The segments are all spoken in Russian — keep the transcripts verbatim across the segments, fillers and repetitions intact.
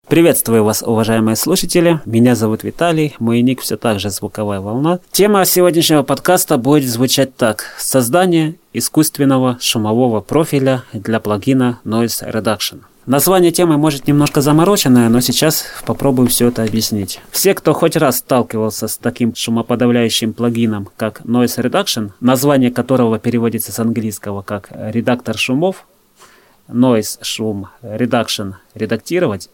Приветствую вас, уважаемые слушатели. Меня зовут Виталий, мой ник все так же «Звуковая волна». Тема сегодняшнего подкаста будет звучать так. Создание искусственного шумового профиля для плагина Noise Reduction. Название темы может немножко замороченное, но сейчас попробую все это объяснить. Все, кто хоть раз сталкивался с таким шумоподавляющим плагином, как Noise Reduction, название которого переводится с английского как «редактор шумов», Noise шум, Reduction редактировать,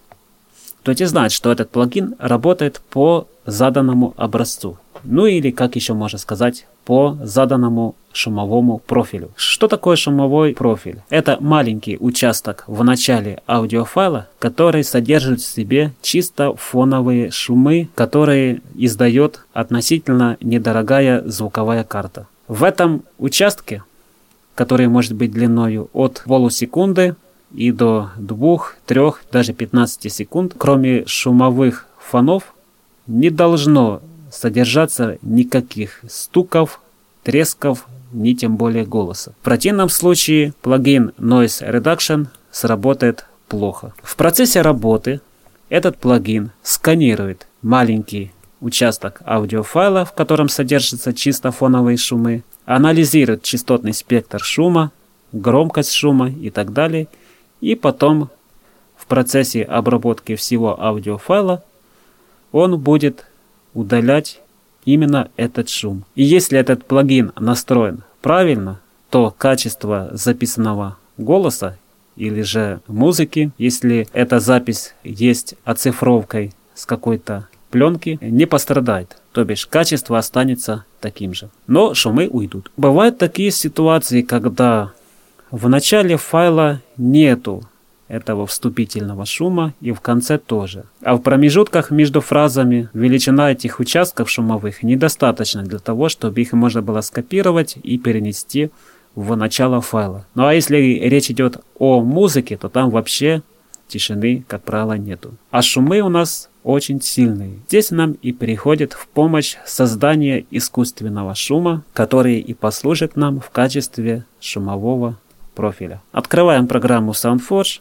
то те знают, что этот плагин работает по заданному образцу. Ну или, как еще можно сказать, по заданному шумовому профилю. Что такое шумовой профиль? Это маленький участок в начале аудиофайла, который содержит в себе чисто фоновые шумы, которые издает относительно недорогая звуковая карта. В этом участке, который может быть длиною от полусекунды и до двух, трех, даже пятнадцати секунд, кроме шумовых фонов, не должно содержаться никаких стуков, тресков, ни тем более голоса. В противном случае плагин Noise Reduction сработает плохо. В процессе работы этот плагин сканирует маленький участок аудиофайла, в котором содержатся чисто фоновые шумы, анализирует частотный спектр шума, громкость шума и так далее, и потом в процессе обработки всего аудиофайла он будет удалять именно этот шум. И если этот плагин настроен правильно, то качество записанного голоса или же музыки, если эта запись есть оцифровкой с какой-то пленки, не пострадает. То бишь качество останется таким же. Но шумы уйдут. Бывают такие ситуации, когда в начале файла нету этого вступительного шума и в конце тоже. А в промежутках между фразами величина этих участков шумовых недостаточно для того, чтобы их можно было скопировать и перенести в начало файла. Ну а если речь идет о музыке, то там вообще тишины, как правило, нету. А шумы у нас очень сильные. Здесь нам и приходит в помощь создание искусственного шума, который и послужит нам в качестве шумового профиля. Открываем программу SoundForge.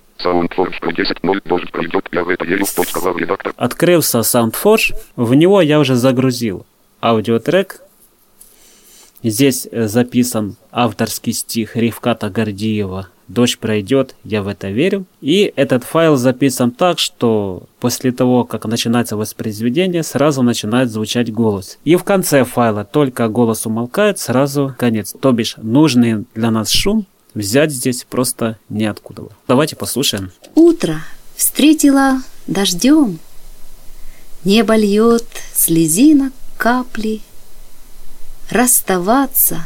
Открылся SoundForge. В него я уже загрузил аудиотрек. Здесь записан авторский стих Рифката Гордиева «Дождь пройдет, я в это верю». И этот файл записан так, что после того, как начинается воспроизведение, сразу начинает звучать голос. И в конце файла только голос умолкает, сразу конец. То бишь нужный для нас шум взять здесь просто неоткуда. Давайте послушаем. Утро встретила дождем, небо льет слезинок капли. Расставаться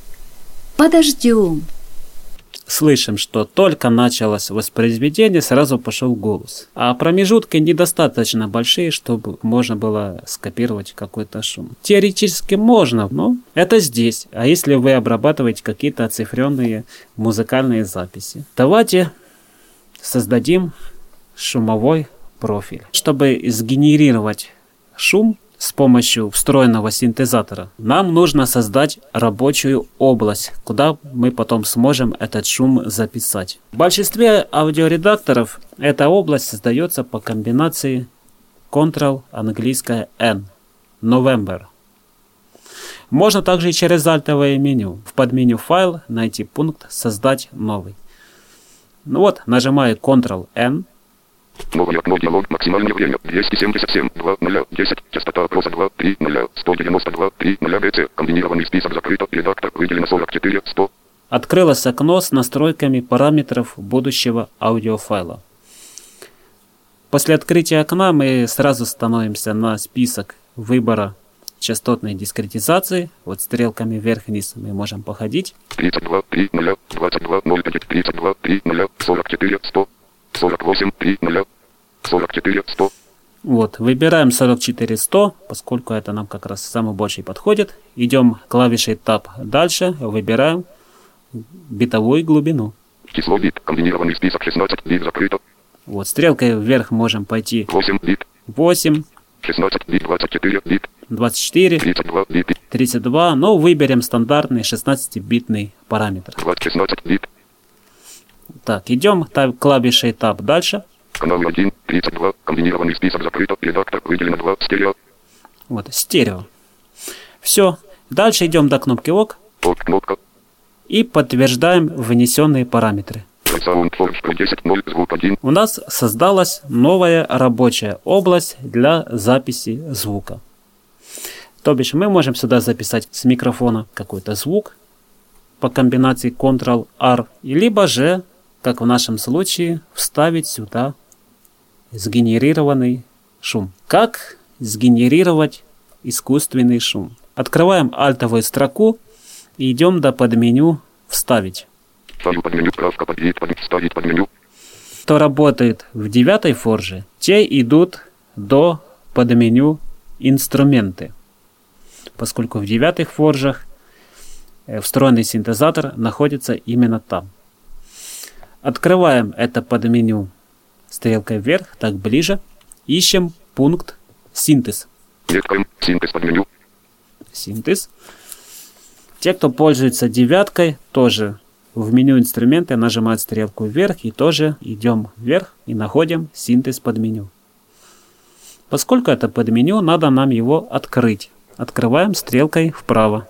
подождем. Слышим, что только началось воспроизведение, сразу пошел голос. А промежутки недостаточно большие, чтобы можно было скопировать какой-то шум. Теоретически можно, но это здесь. А если вы обрабатываете какие-то оцифренные музыкальные записи? Давайте создадим шумовой профиль. Чтобы сгенерировать шум с помощью встроенного синтезатора, нам нужно создать рабочую область, куда мы потом сможем этот шум записать. В большинстве аудиоредакторов эта область создается по комбинации Ctrl английское N, November. Можно также и через альтовое меню. В подменю «Файл» найти пункт «Создать новый». Ну вот, нажимаю Ctrl N. Новое окно, диалог, максимальное время двести семьдесят семь, два ноль десять, частота опроса два три ноль сто девяносто два три ноль бэ цэ, комбинированный список закрыто, редактор выделено сорок четыре сто. Открылось окно с настройками параметров будущего аудиофайла. После открытия окна мы сразу становимся на список выбора частотной дискретизации. Вот стрелками вверх-вниз мы можем походить. тридцать два три ноль двадцать два ноль пять тридцать два три ноль сорок четыре сто. сорок восемь три ноль сорок четыре сто. Вот, выбираем сорок четыре сто, поскольку это нам как раз самый больший подходит. Идем клавишей Tab дальше, выбираем битовую глубину. Число бит, комбинированный список шестнадцать бит закрыто. Вот, стрелкой вверх можем пойти восемь бит. восемь. шестнадцать бит, двадцать четыре бит. двадцать четыре. тридцать два бит. тридцать два, но выберем стандартный шестнадцатибитный параметр. шестнадцать бит. Так, идем клавишей Tab дальше. Каналы один, тридцать два, комбинированный список закрыто, редактор выделено два, стерео. Вот, стерео. Все. Дальше идем до кнопки ОК. ОК, кнопка. И подтверждаем внесенные параметры. Sound Forge десять ноль, звук один. У нас создалась новая рабочая область для записи звука. То бишь мы можем сюда записать с микрофона какой-то звук по комбинации контрол ар, либо же, как в нашем случае, вставить сюда сгенерированный шум. Как сгенерировать искусственный шум? Открываем альтовую строку и идем до подменю «Вставить». Ставлю под меню, справка, подъедет, под, вставить под меню. Кто работает в девятой форже, те идут до подменю «Инструменты», поскольку в девятых форжах встроенный синтезатор находится именно там. Открываем это подменю стрелкой вверх, так ближе, ищем пункт «Синтез». Кликаем «Синтез» под меню. Синтез. Те, кто пользуется девяткой, тоже в меню инструменты нажимают стрелку вверх и тоже идем вверх и находим синтез под меню. Поскольку это под меню, надо нам его открыть. Открываем стрелкой вправо.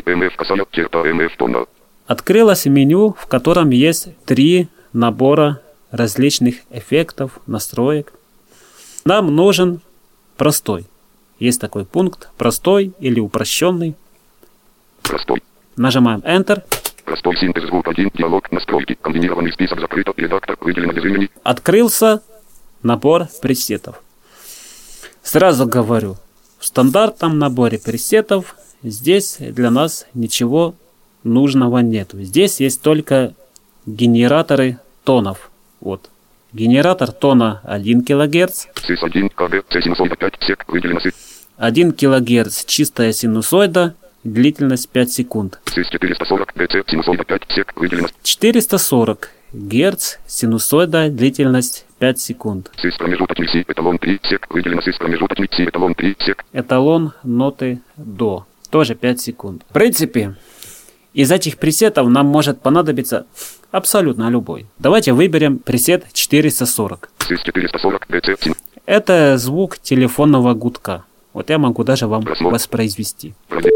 Открылось меню, в котором есть три набора различных эффектов, настроек. Нам нужен простой. Есть такой пункт простой или упрощенный. Простой. Нажимаем Enter. Простой синтез звук один, диалог, настройки, комбинированный список закрыто, редактор выделено без имени. Открылся набор пресетов. Сразу говорю, в стандартном наборе пресетов здесь для нас ничего нужного нет. Здесь есть только генераторы тонов. Вот. Генератор тона один килогерц. сис один, КБ, синусоида пять, сек, выделено сис. один килогерц чистая синусоида, длительность пять секунд. сис четыреста сорок, БЦ, синусоида пять, сек, выделено. четыреста сорок герц, синусоида, длительность пять секунд. сис промежуточный си, эталон три, сек, выделено сис промежуточный си, эталон три, сек. Эталон ноты до, тоже пять секунд. В принципе, из этих пресетов нам может понадобиться абсолютно любой. Давайте выберем пресет четыреста сорок. сис четыреста сорок, БЦ, син. Это звук телефонного гудка. Вот я могу даже вам Просмотр. воспроизвести. Проде-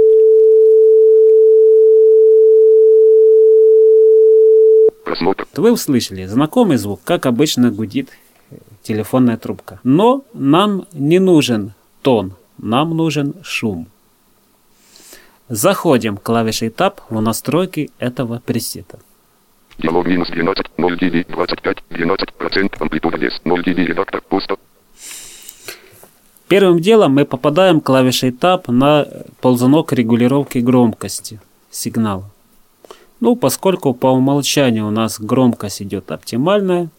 Просмотр. Вы услышали знакомый звук, как обычно гудит телефонная трубка. Но нам не нужен тон, нам нужен шум. Заходим клавишей Tab в настройки этого пресета. Диалог минус двенадцать, ноль дБ, двадцать пять, двенадцать процентов, амплитуда вес, ноль дБ, редактор, пусто. Первым делом мы попадаем клавишей Tab на ползунок регулировки громкости сигнала. Ну, поскольку по умолчанию у нас громкость идет оптимальная,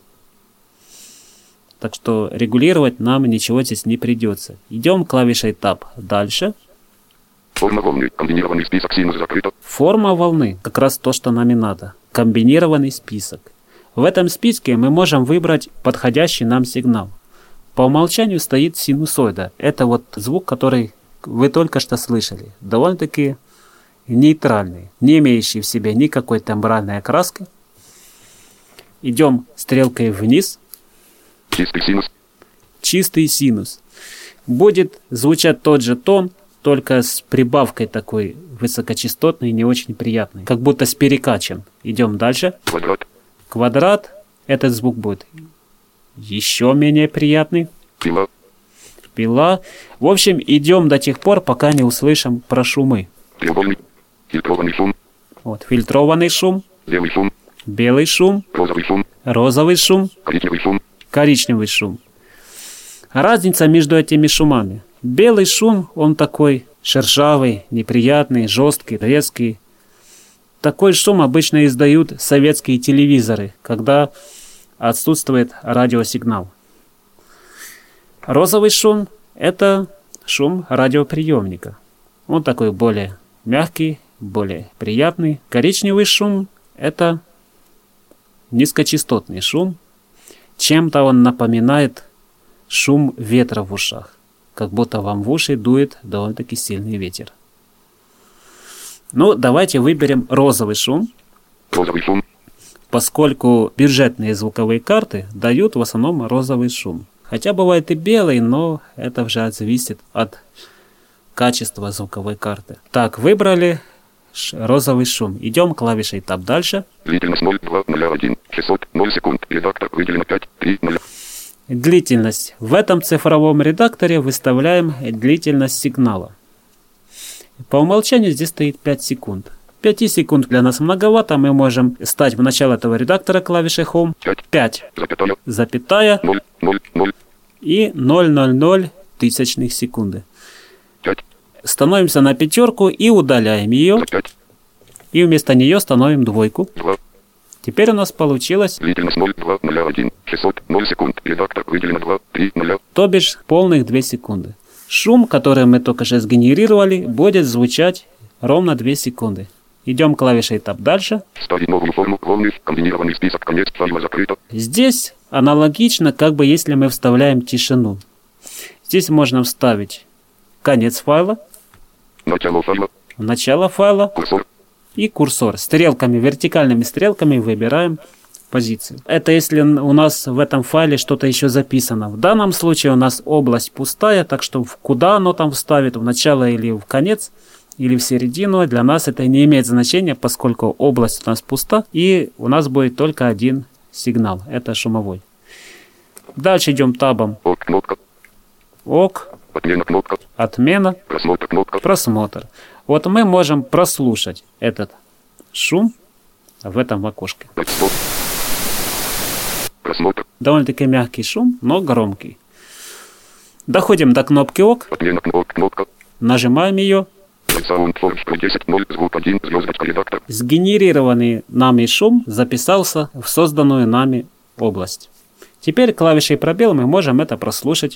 так что регулировать нам ничего здесь не придется. Идем клавишей Tab дальше. Форма волны, комбинированный список синус закрыто. Форма волны, как раз то, что нам и надо. Комбинированный список. В этом списке мы можем выбрать подходящий нам сигнал. По умолчанию стоит синусоида. Это вот звук, который вы только что слышали. Довольно-таки нейтральный, не имеющий в себе никакой тембральной окраски. Идем стрелкой вниз. Чистый синус. Чистый синус. Будет звучать тот же тон, только с прибавкой такой высокочастотной, не очень приятной. Как будто с перекачем. Идем дальше. Квадрат. Квадрат. Этот звук будет еще менее приятный. Пила. Пила. В общем, идем до тех пор, пока не услышим про шумы. Треугольник. Фильтрованный шум. Вот, фильтрованный шум, Белый шум. белый шум, Розовый шум. розовый шум, Коричневый шум. коричневый шум. Разница между этими шумами. Белый шум, он такой шершавый, неприятный, жесткий, резкий. Такой шум обычно издают советские телевизоры, когда отсутствует радиосигнал. Розовый шум – это шум радиоприемника. Он такой более мягкий, более приятный. Коричневый шум – это низкочастотный шум. Чем-то он напоминает шум ветра в ушах. Как будто вам в уши дует довольно-таки сильный ветер. Ну, давайте выберем розовый шум. Розовый шум. поскольку бюджетные звуковые карты дают в основном розовый шум. Хотя бывает и белый, но это уже зависит от качества звуковой карты. Так, выбрали розовый шум. Идем клавишей Tab дальше. Длительность ноль два ноль один шестьсот ноль секунд. Редактор выделено пять три ноль. Длительность. В этом цифровом редакторе выставляем длительность сигнала. По умолчанию здесь стоит пять секунд. пять секунд для нас многовато. Мы можем ставить в начало этого редактора клавишей Home пять, Запятая. запятая ноль ноль ноль. и ноль ноль ноль тысячных секунды. пять. Становимся на пятерку и удаляем ее. пять. И вместо нее становим двойку. два. Теперь у нас получилось, Длительность ноль два ноль один шестьсот ноль секунд. Редактор выделено два три ноль. то бишь полных две секунды. Шум, который мы только что сгенерировали, будет звучать ровно две секунды. Идем клавишей Tab дальше. Вставить новую форму. Волны. Комбинированный список. Конец файла закрыто. Здесь аналогично, как бы если мы вставляем тишину. Здесь можно вставить конец файла, Начало файла. начало файла Курсор. и курсор. Стрелками, вертикальными стрелками выбираем позицию. Это если у нас в этом файле что-то еще записано. В данном случае у нас область пустая, так что куда оно там вставит, в начало или в конец, или в середину, для нас это не имеет значения, поскольку область у нас пуста, и у нас будет только один сигнал. Это шумовой. Дальше идем табом. Ок. Кнопка. Ок. Отмена. Кнопка. Отмена. Просмотр. Кнопка. Просмотр. Вот мы можем прослушать этот шум в этом окошке. Стоп. Просмотр. Довольно-таки мягкий шум, но громкий. Доходим до кнопки ОК. Отмена. Кнопка. Кнопка. Нажимаем ее. Sound Forge десять ноль. Звук один. Звездочка. Редактор. Сгенерированный нами шум записался в созданную нами область. Теперь клавишей пробел мы можем это прослушать.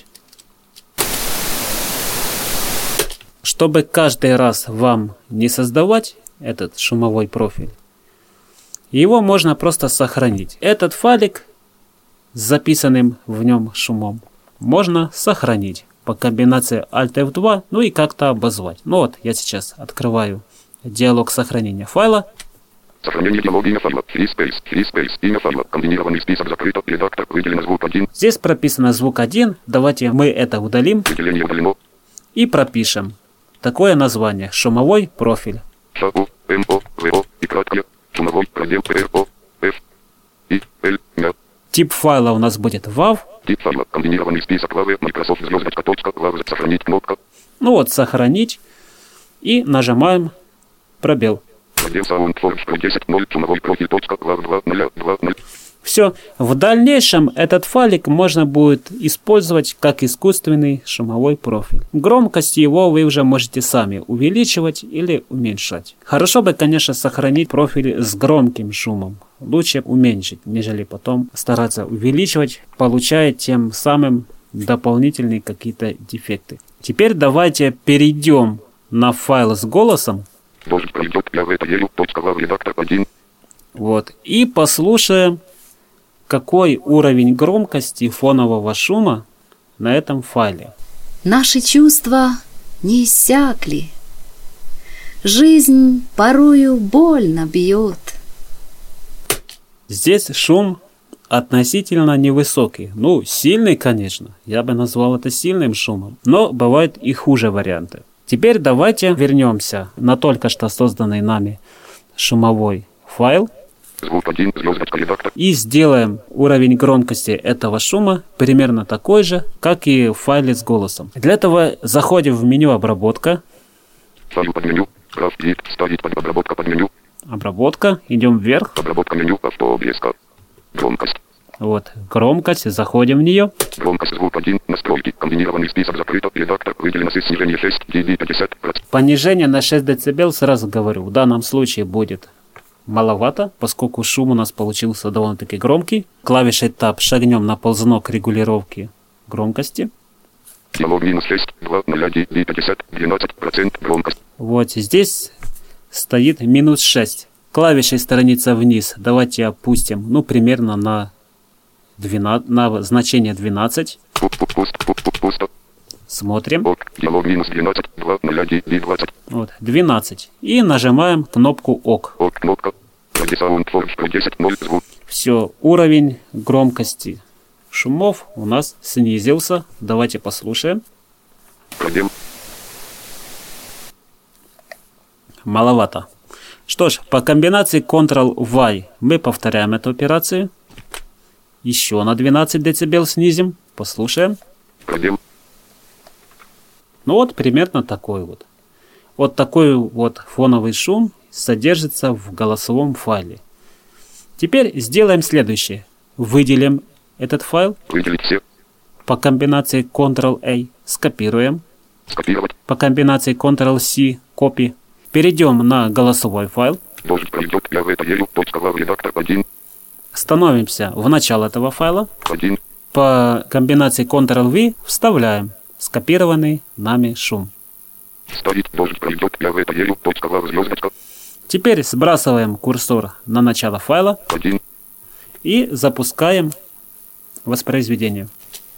Чтобы каждый раз вам не создавать этот шумовой профиль, его можно просто сохранить. Этот файлик с записанным в нем шумом можно сохранить по комбинации Alt эф два, ну и как-то обозвать. Ну вот, я сейчас открываю диалог сохранения файла. Сохранение диалога. Имя файла. Free space. Free space. Имя файла. Комбинированный список закрыто. Редактор. Выделено звук один. Здесь прописано звук один. Давайте мы это удалим Выделение удалено. и пропишем такое название. Шумовой профиль. Ш У М О В О и краткое. Шумовой раздел Р О Ф И Л М. Тип файла у нас будет вав. Тип файла. Комбинированный список. Лавы. Microsoft. Звездочка. Точка. Лавы. Сохранить. Кнопка. Ну вот, сохранить. И нажимаем пробел. Раздел Sound Forge десять ноль. Шумовой профиль. Точка. Лав два ноль два ноль. Все. В дальнейшем этот файлик можно будет использовать как искусственный шумовой профиль. Громкость его вы уже можете сами увеличивать или уменьшать. Хорошо бы, конечно, сохранить профиль с громким шумом. Лучше уменьшить, нежели потом стараться увеличивать, получая тем самым дополнительные какие-то дефекты. Теперь давайте перейдем на файл с голосом. Дождь пройдет. Я в это верю. Точка. Лав. Редактор один. Вот. И послушаем, какой уровень громкости фонового шума на этом файле. Наши чувства не иссякли. Жизнь порою больно бьет. Здесь шум относительно невысокий. Ну, сильный, конечно. Я бы назвал это сильным шумом. Но бывают и хуже варианты. Теперь давайте вернемся на только что созданный нами шумовой файл. Звук один. Звездочка. Редактор. И сделаем уровень громкости этого шума примерно такой же, как и в файле с голосом. Для этого заходим в меню «Обработка». Файл под меню. Прав. Гид. Ставить под обработка под меню. Обработка. Идем вверх. Обработка меню. Автообрезка. Громкость. Вот. Громкость. Заходим в нее. Громкость. Звук один. Настройки. Комбинированный список закрыто. Редактор. Выделено снижение шесть. дB пятьдесят процентов. Понижение на шесть дБ, сразу говорю, в данном случае будет маловато, поскольку шум у нас получился довольно-таки громкий. Клавишей Tab шагнем на ползунок регулировки громкости. Диалог минус шесть. два ноль dB пятьдесят. двенадцать процентов громкость. Вот здесь стоит минус шесть. Клавишей страница вниз давайте опустим, ну, примерно на, двенадцать, на значение двенадцать. Пусто. Смотрим. Ок. Диалог минус двенадцать. два ноль dB двадцать. Вот, двенадцать. И нажимаем кнопку ОК. Ок. Кнопка. Sound Forge десять ноль звук. Все, уровень громкости шумов у нас снизился. Давайте послушаем. Пробел. Маловато. Что ж, по комбинации контрол-вай мы повторяем эту операцию. Еще на двенадцать децибел снизим. Послушаем. Пробел. Ну вот, примерно такой вот. Вот такой вот фоновый шум содержится в голосовом файле. Теперь сделаем следующее. Выделим этот файл. Выделить все. По комбинации контрол-A скопируем. Скопировать. По комбинации контрол-C копи. Перейдем на голосовой файл. Дождь пройдет, я в это верю. Точка в редактор один. Становимся в начало этого файла. один. По комбинации контрол-V вставляем скопированный нами шум. Ставить дождь пройдет, я в это верю. Точка в звездочка. Теперь сбрасываем курсор на начало файла один. и запускаем воспроизведение.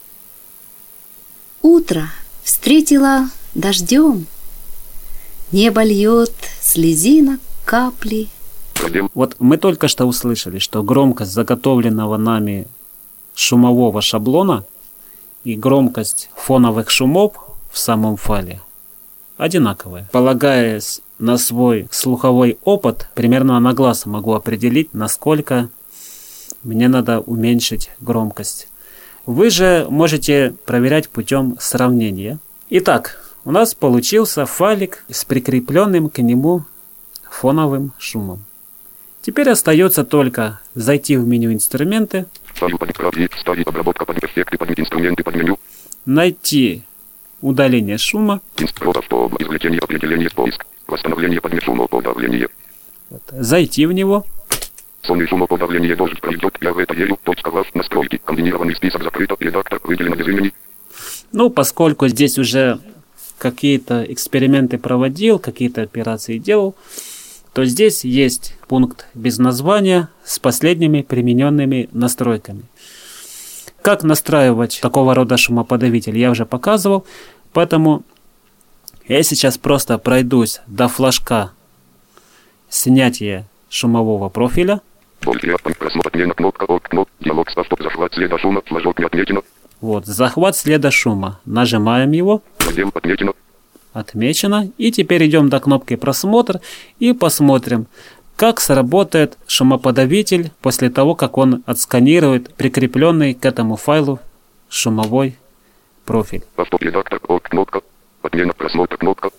Утро встретило дождем. Небо льет слезинок капли. Пробел. Вот мы только что услышали, что громкость заготовленного нами шумового шаблона и громкость фоновых шумов в самом файле одинаковые. Полагаясь на свой слуховой опыт, примерно на глаз могу определить, насколько мне надо уменьшить громкость. Вы же можете проверять путем сравнения. Итак, у нас получился файлик с прикрепленным к нему фоновым шумом. Теперь остается только зайти в меню «Инструменты», Ставим под экран, ставить обработка под эффекты, под инструменты, под меню. найти удаление шума, Инструмент авто, извлечение, определение, поиск. Восстановление под шумоподавление. вот, зайти в него. Сонный шумоподавление дождь пройдет, я в это верю. Точка лав, настройки. Комбинированный список закрыто, редактор выделено без имени. Ну, поскольку здесь уже какие-то эксперименты проводил, какие-то операции делал, то здесь есть пункт без названия с последними примененными настройками. Как настраивать такого рода шумоподавитель, я уже показывал, поэтому я сейчас просто пройдусь до флажка снятия шумового профиля. Просмотр отмена, кнопка, ок, кнопка, диалог, стоп, захват следа шума, флажок не отметено. Вот, захват следа шума. Нажимаем его. Раздел отметено. Отмечено. И теперь идем до кнопки «Просмотр» и посмотрим, как сработает шумоподавитель после того, как он отсканирует прикрепленный к этому файлу шумовой профиль. Авторедактор, ок, кнопка, отмена, просмотр, кнопка.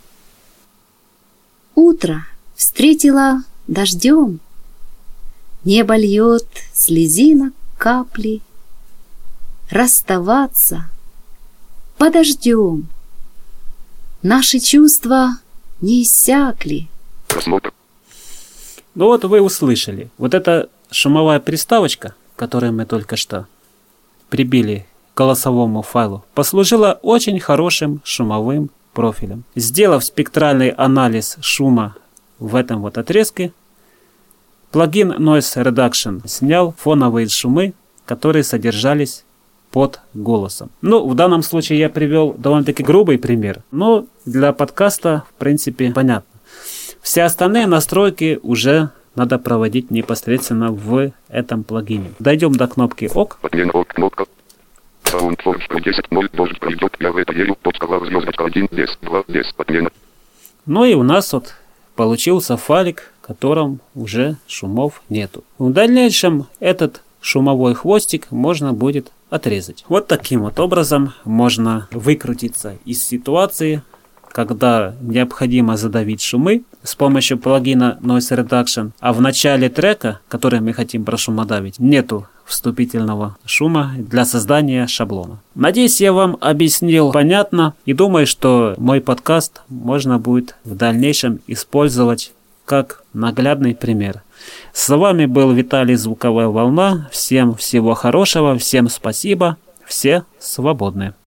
Утро встретило дождем. Небо льет слезинок капли. Расставаться подождем. Наши чувства не иссякли. Просмотр. Ну вот вы услышали. Вот эта шумовая приставочка, которую мы только что прибили к голосовому файлу, послужила очень хорошим шумовым профилем. Сделав спектральный анализ шума в этом вот отрезке, плагин Noise Reduction снял фоновые шумы, которые содержались под голосом. Ну, в данном случае я привел довольно-таки грубый пример, но для подкаста, в принципе, понятно. Все остальные настройки уже надо проводить непосредственно в этом плагине. Дойдем до кнопки ОК. Отмена, ок, кнопка. Sound Forge десять ноль, дождь пройдет, я в это верю. Точка лав, звездочка один, десять, два, десять, отмена. Ну и у нас вот получился файлик, в котором уже шумов нету. В дальнейшем этот шумовой хвостик можно будет отрезать. Вот таким вот образом можно выкрутиться из ситуации, когда необходимо задавить шумы с помощью плагина Noise Reduction, а в начале трека, который мы хотим прошумодавить, нету вступительного шума для создания шаблона. Надеюсь, я вам объяснил понятно и думаю, что мой подкаст можно будет в дальнейшем использовать как наглядный пример. С вами был Виталий, Звуковая волна. Всем всего хорошего, всем спасибо, все свободны.